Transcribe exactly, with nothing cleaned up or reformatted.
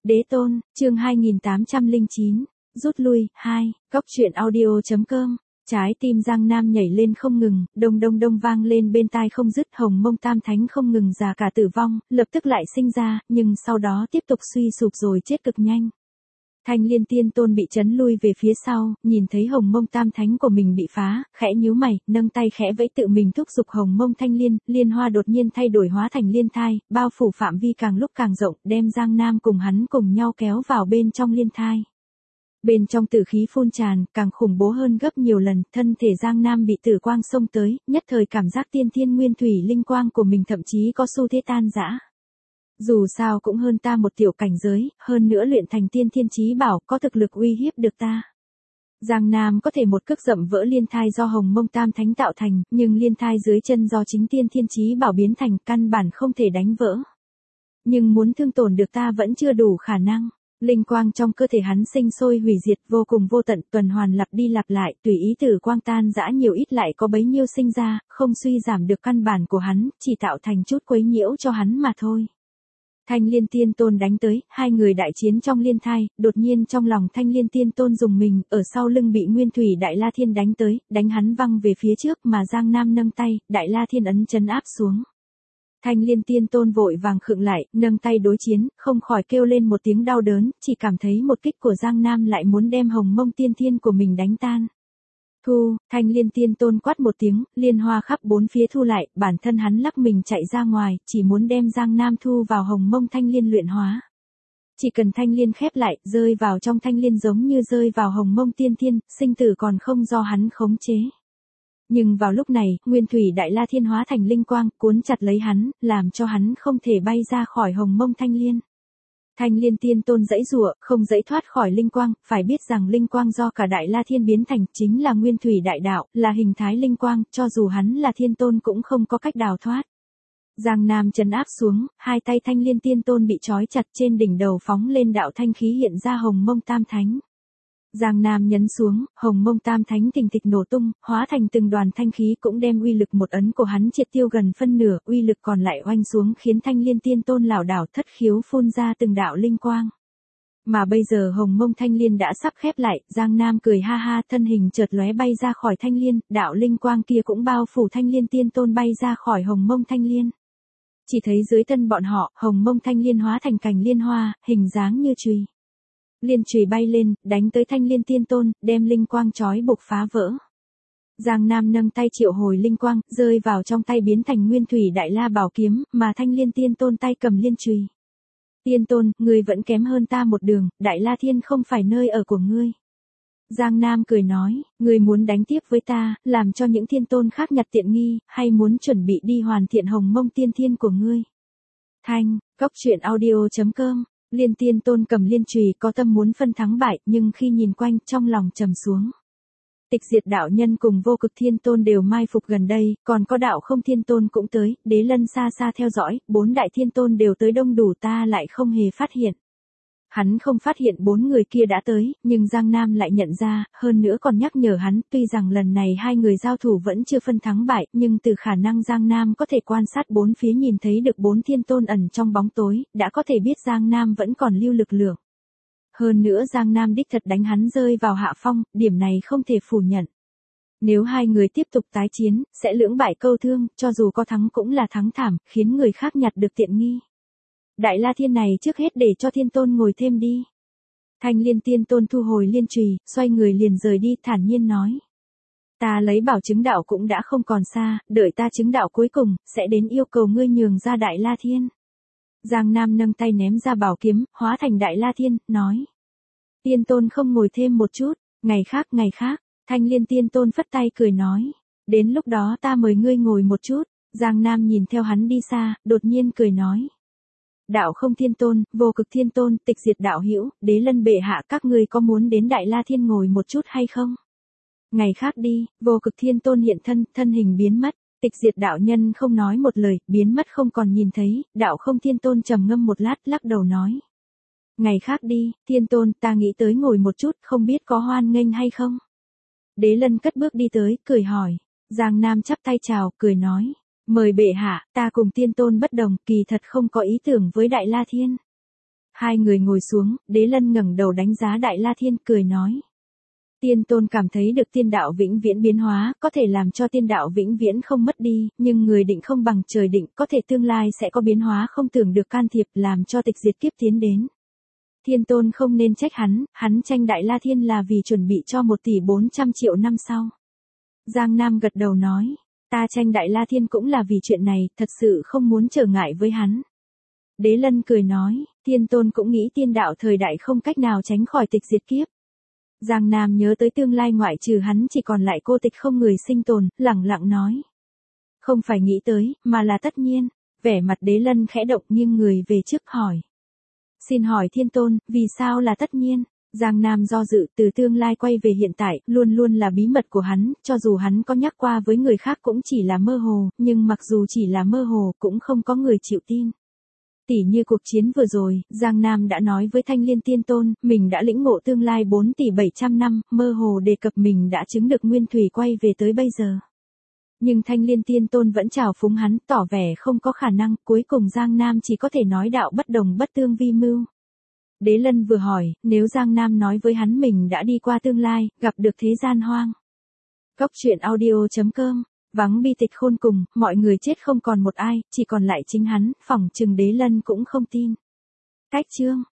Đế tôn, chương hai nghìn tám trăm lẻ chín, rút lui, hai, Cóc truyện audio.com. Trái tim Giang Nam nhảy lên không ngừng, đông đông đông vang lên bên tai không dứt, Hồng Mông Tam Thánh không ngừng già cả tử vong, lập tức lại sinh ra, nhưng sau đó tiếp tục suy sụp rồi chết cực nhanh. Thanh Liên Tiên Tôn bị chấn lui về phía sau, nhìn thấy Hồng Mông Tam Thánh của mình bị phá, khẽ nhíu mày, nâng tay khẽ vẫy tự mình thúc giục Hồng Mông Thanh Liên, liên hoa đột nhiên thay đổi hóa thành liên thai, bao phủ phạm vi càng lúc càng rộng, đem Giang Nam cùng hắn cùng nhau kéo vào bên trong liên thai. Bên trong tử khí phun tràn, càng khủng bố hơn gấp nhiều lần, thân thể Giang Nam bị tử quang xông tới, nhất thời cảm giác tiên thiên nguyên thủy linh quang của mình thậm chí có xu thế tan rã. Dù sao cũng hơn ta một tiểu cảnh giới, hơn nữa luyện thành tiên thiên chí bảo, có thực lực uy hiếp được ta. Giang Nam có thể một cước dậm vỡ liên thai do Hồng Mông Tam Thánh tạo thành, nhưng liên thai dưới chân do chính tiên thiên chí bảo biến thành, căn bản không thể đánh vỡ. Nhưng muốn thương tổn được ta vẫn chưa đủ khả năng. Linh quang trong cơ thể hắn sinh sôi hủy diệt vô cùng vô tận, tuần hoàn lặp đi lặp lại, tùy ý tử quang tan rã nhiều ít lại có bấy nhiêu sinh ra, không suy giảm được căn bản của hắn, chỉ tạo thành chút quấy nhiễu cho hắn mà thôi. Thanh Liên Tiên Tôn đánh tới, hai người đại chiến trong liên thai, đột nhiên trong lòng Thanh Liên Tiên Tôn dùng mình, ở sau lưng bị Nguyên Thủy Đại La Thiên đánh tới, đánh hắn văng về phía trước mà Giang Nam nâng tay, Đại La Thiên ấn trấn áp xuống. Thanh Liên Tiên Tôn vội vàng khựng lại, nâng tay đối chiến, không khỏi kêu lên một tiếng đau đớn, chỉ cảm thấy một kích của Giang Nam lại muốn đem Hồng Mông Tiên Thiên của mình đánh tan. Thu, Thanh Liên Tiên Tôn quát một tiếng, liên hoa khắp bốn phía thu lại, bản thân hắn lắc mình chạy ra ngoài, chỉ muốn đem Giang Nam thu vào Hồng Mông Thanh Liên luyện hóa. Chỉ cần Thanh Liên khép lại, rơi vào trong Thanh Liên giống như rơi vào Hồng Mông Tiên Thiên, sinh tử còn không do hắn khống chế. Nhưng vào lúc này, Nguyên Thủy Đại La Thiên hóa thành linh quang, cuốn chặt lấy hắn, làm cho hắn không thể bay ra khỏi Hồng Mông Thanh Liên. Thanh Liên Tiên Tôn giãy giụa, không giãy thoát khỏi linh quang, phải biết rằng linh quang do cả Đại La Thiên biến thành chính là Nguyên Thủy Đại Đạo, là hình thái linh quang, cho dù hắn là Thiên Tôn cũng không có cách đào thoát. Giang Nam trấn áp xuống, hai tay Thanh Liên Tiên Tôn bị trói chặt, trên đỉnh đầu phóng lên đạo thanh khí hiện ra Hồng Mông Tam Thánh. Giang Nam nhấn xuống, Hồng Mông Tam Thánh thình thịch nổ tung, hóa thành từng đoàn thanh khí cũng đem uy lực một ấn của hắn triệt tiêu gần phân nửa, uy lực còn lại oanh xuống khiến Thanh Liên Tiên Tôn lảo đảo thất khiếu phun ra từng đạo linh quang. Mà bây giờ Hồng Mông Thanh Liên đã sắp khép lại, Giang Nam cười ha ha, thân hình chợt lóe bay ra khỏi Thanh Liên, đạo linh quang kia cũng bao phủ Thanh Liên Tiên Tôn bay ra khỏi Hồng Mông Thanh Liên. Chỉ thấy dưới thân bọn họ, Hồng Mông Thanh Liên hóa thành cành liên hoa, hình dáng như chùy. Liên chùy bay lên, đánh tới Thanh Liên Tiên Tôn, đem linh quang chói buộc phá vỡ. Giang Nam nâng tay triệu hồi linh quang, rơi vào trong tay biến thành Nguyên Thủy Đại La Bảo Kiếm, mà Thanh Liên Tiên Tôn tay cầm liên chùy. Tiên Tôn, ngươi vẫn kém hơn ta một đường, Đại La Thiên không phải nơi ở của ngươi. Giang Nam cười nói, ngươi muốn đánh tiếp với ta, làm cho những thiên tôn khác nhặt tiện nghi, hay muốn chuẩn bị đi hoàn thiện Hồng Mông Tiên Thiên của ngươi. Thanh, Cóc truyện audio.com. Liên Tiên Tôn cầm liên chùy có tâm muốn phân thắng bại, nhưng khi nhìn quanh, trong lòng trầm xuống. Tịch Diệt Đạo Nhân cùng Vô Cực Thiên Tôn đều mai phục gần đây, còn có Đạo Không Thiên Tôn cũng tới, Đế Lân xa xa theo dõi, bốn đại thiên tôn đều tới đông đủ, ta lại không hề phát hiện. Hắn không phát hiện bốn người kia đã tới, nhưng Giang Nam lại nhận ra, hơn nữa còn nhắc nhở hắn, tuy rằng lần này hai người giao thủ vẫn chưa phân thắng bại, nhưng từ khả năng Giang Nam có thể quan sát bốn phía nhìn thấy được bốn thiên tôn ẩn trong bóng tối, đã có thể biết Giang Nam vẫn còn lưu lực lượng. Hơn nữa Giang Nam đích thật đánh hắn rơi vào hạ phong, điểm này không thể phủ nhận. Nếu hai người tiếp tục tái chiến, sẽ lưỡng bại câu thương, cho dù có thắng cũng là thắng thảm, khiến người khác nhặt được tiện nghi. Đại La Thiên này trước hết để cho Thiên Tôn ngồi thêm đi. Thanh Liên Tiên Tôn thu hồi liên chùy, xoay người liền rời đi, thản nhiên nói. Ta lấy bảo chứng đạo cũng đã không còn xa, đợi ta chứng đạo cuối cùng, sẽ đến yêu cầu ngươi nhường ra Đại La Thiên. Giang Nam nâng tay ném ra bảo kiếm, hóa thành Đại La Thiên, nói. Tiên Tôn không ngồi thêm một chút, ngày khác ngày khác, Thanh Liên Tiên Tôn phất tay cười nói. Đến lúc đó ta mời ngươi ngồi một chút, Giang Nam nhìn theo hắn đi xa, đột nhiên cười nói. Đạo Không Thiên Tôn, Vô Cực Thiên Tôn, Tịch Diệt Đạo Hữu, Đế Lân bệ hạ, các ngươi có muốn đến Đại La Thiên ngồi một chút hay không? Ngày khác đi. Vô Cực Thiên Tôn hiện thân, thân hình biến mất, Tịch Diệt Đạo Nhân không nói một lời, biến mất không còn nhìn thấy, Đạo Không Thiên Tôn trầm ngâm một lát, lắc đầu nói. Ngày khác đi, Thiên Tôn, ta nghĩ tới ngồi một chút, không biết có hoan nghênh hay không? Đế Lân cất bước đi tới, cười hỏi. Giang Nam chắp tay chào, cười nói. Mời bệ hạ, ta cùng Tiên Tôn bất đồng, kỳ thật không có ý tưởng với Đại La Thiên. Hai người ngồi xuống, Đế Lân ngẩng đầu đánh giá Đại La Thiên cười nói. Tiên tôn cảm thấy được tiên đạo vĩnh viễn biến hóa, có thể làm cho tiên đạo vĩnh viễn không mất đi, nhưng người định không bằng trời định, có thể tương lai sẽ có biến hóa không tưởng được can thiệp làm cho tịch diệt kiếp tiến đến. Thiên tôn không nên trách hắn, hắn tranh Đại La Thiên là vì chuẩn bị cho một tỷ bốn trăm triệu năm sau. Giang Nam gật đầu nói, ta tranh Đại La Thiên cũng là vì chuyện này, thật sự không muốn trở ngại với hắn. Đế Lân cười nói, Thiên tôn cũng nghĩ tiên đạo thời đại không cách nào tránh khỏi tịch diệt kiếp. Giang Nam nhớ tới tương lai ngoại trừ hắn chỉ còn lại cô tịch không người sinh tồn, lẳng lặng nói. Không phải nghĩ tới, mà là tất nhiên. Vẻ mặt Đế Lân khẽ động nghiêng người về trước hỏi. Xin hỏi Thiên tôn, vì sao là tất nhiên? Giang Nam do dự, từ tương lai quay về hiện tại, luôn luôn là bí mật của hắn, cho dù hắn có nhắc qua với người khác cũng chỉ là mơ hồ, nhưng mặc dù chỉ là mơ hồ, cũng không có người chịu tin. Tỉ như cuộc chiến vừa rồi, Giang Nam đã nói với Thanh Liên Tiên Tôn, mình đã lĩnh ngộ tương lai bốn tỷ bảy trăm năm, mơ hồ đề cập mình đã chứng được nguyên thủy quay về tới bây giờ. Nhưng Thanh Liên Tiên Tôn vẫn chào phúng hắn, tỏ vẻ không có khả năng, cuối cùng Giang Nam chỉ có thể nói đạo bất đồng bất tương vi mưu. Đế Lân vừa hỏi, nếu Giang Nam nói với hắn mình đã đi qua tương lai, gặp được thế gian hoang. Cốc truyện audio chấm com, vắng bi tịch khôn cùng, mọi người chết không còn một ai, chỉ còn lại chính hắn, phỏng chừng Đế Lân cũng không tin. Cách chương